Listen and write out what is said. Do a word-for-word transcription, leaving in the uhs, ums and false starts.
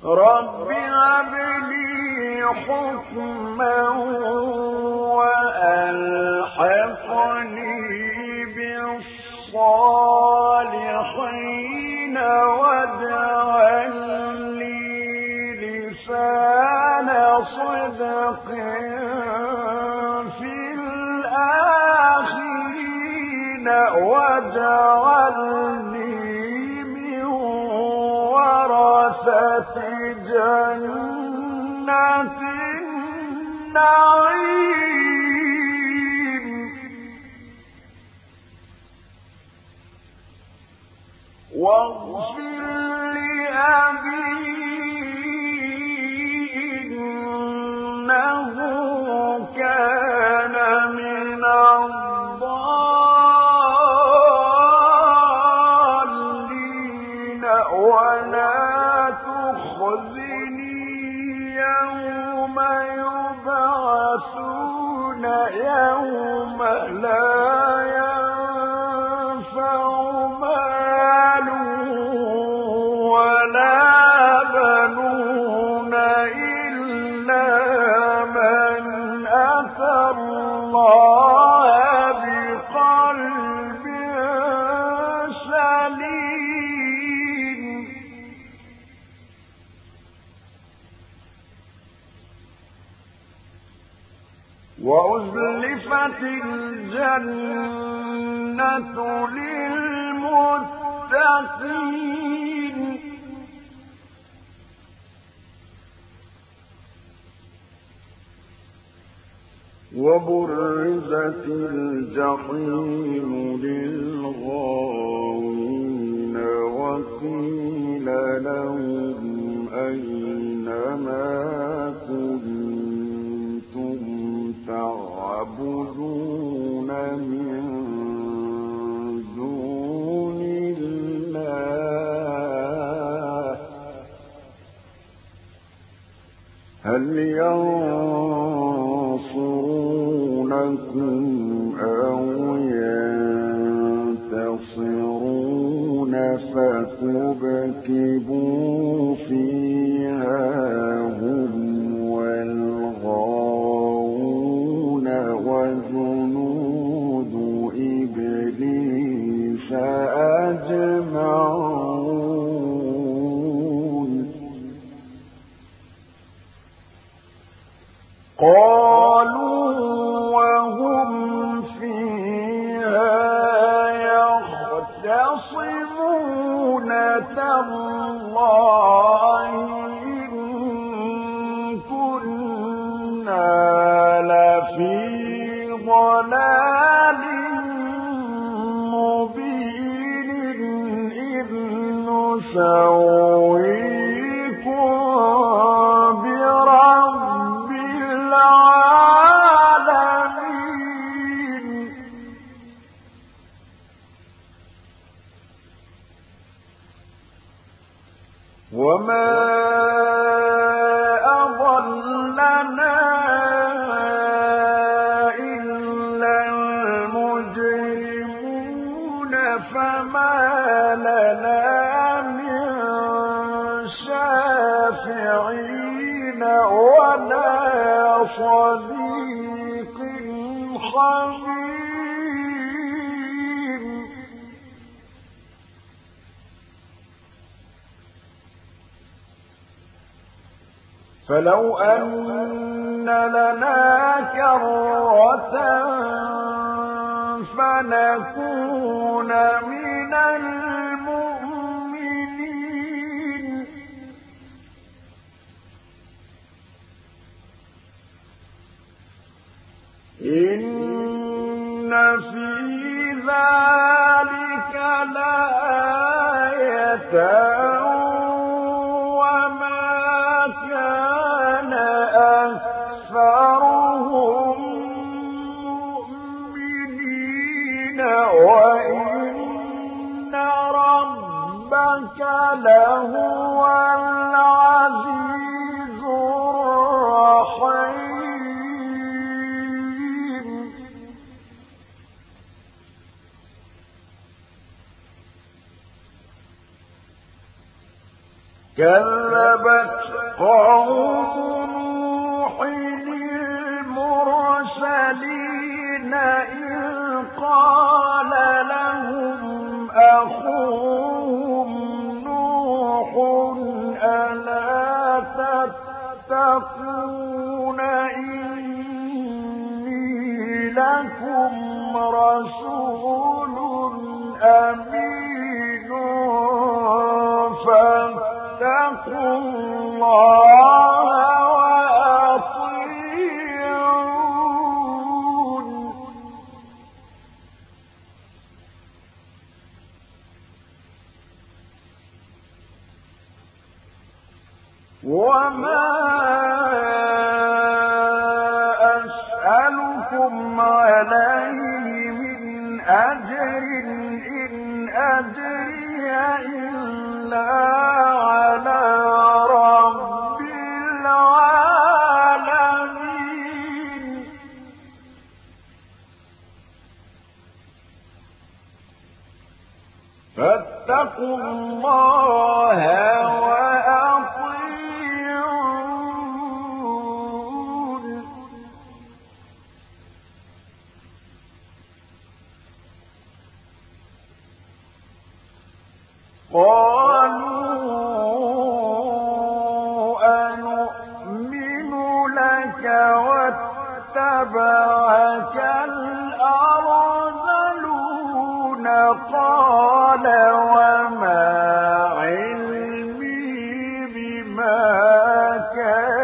رب هب لي حكما وألحقني بالصالحين واجعل لي لسان صدق في الآخرين واجعلني من ورثة جنة النعيم واغفر لأبي إنه كان من الضالين ولا تخزني يوم يبعثون يوم لا ينفع مال ولا بنون إلا من أتى الله بقلب سليم وأزلفت الجنة للمتقين وبرزت الجحيم للغاوين وقيل لهم أين ما كنتم تعبدون من دون الله هل ينصرونكم أو ينتصرون فكبكبوا فيها هم والغاوون وجنود إبليس أجمعون قالوا وهم فيها يختصمون تالله إن كنا لفي ضلال مبين إذ نسويكم برب العالمين وما أضلنا إلا المجرمون فما لنا من شافعين ولا صديق حميم فلو أن لنا كرة فنكون من المؤمنين إن في ذلك لآية وما كان أكثرهم مؤمنين وإن ربك لهو العزيز الرحيم كذبت قوم نوح المرسلين إذ قال لهم أخوهم نوح ألا تتقون إني لكم رسول أمين فاتقوا الله وأطيعون وما أسألكم عليه من أجر إن أجري إلا على رب العالمين فاتقوا الله وأطيعون قالوا أنؤمن لك واتبعك الأرذلون قال وما علمي بما كان